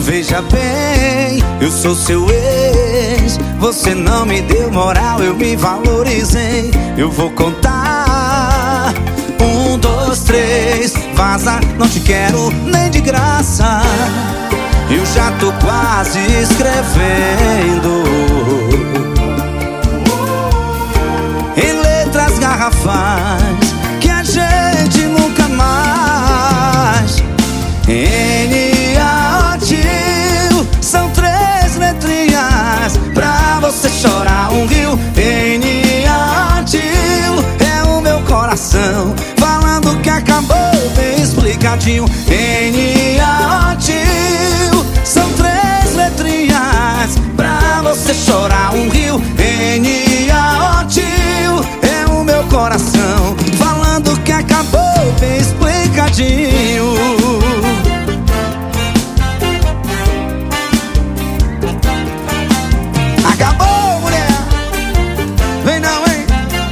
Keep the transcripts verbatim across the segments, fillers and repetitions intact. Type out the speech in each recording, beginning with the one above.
Veja bem, eu sou seu ex. Você não me deu moral, eu me valorizei. Eu vou contar: um, dois, três. Vaza, não te quero nem de graça. Eu já tô quase escrevendo em letras garrafais que a gente nunca mais. N A O T I L são três letrinhas pra você chorar um rio. N A O T I L é o meu coração falando que acabou bem explicadinho. N A O T I L são três letrinhas pra você chorar um rio. N A O T I L é o meu coração falando que acabou bem explicadinho. Acabou, mulher. Vem não, hein?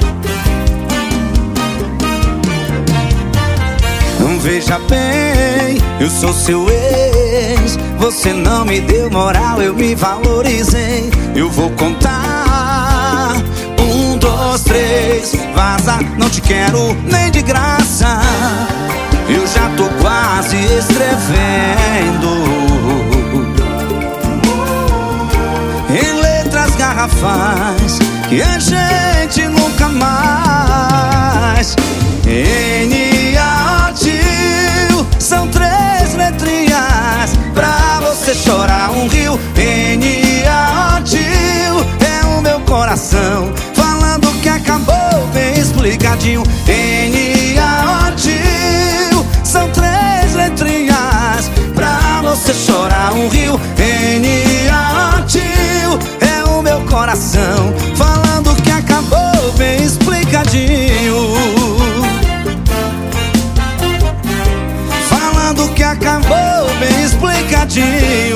Veja bem, eu sou seu ex. Você não me deu moral, eu me valorizei. Eu vou contar: um, dois, três. Vaza, não te quero nem de graça. Eu já tô quase escrevendo em letras garrafais que a gente nunca mais. N A O T I L são três letrinhas pra você chorar um rio. N A O T I L é o meu coração falando que acabou bem explicadinho. N A O T I L são três letrinhas pra você chorar um rio. N A O T I L é o meu coração falando que acabou bem explicadinho. Falando que acabou bem explicadinho.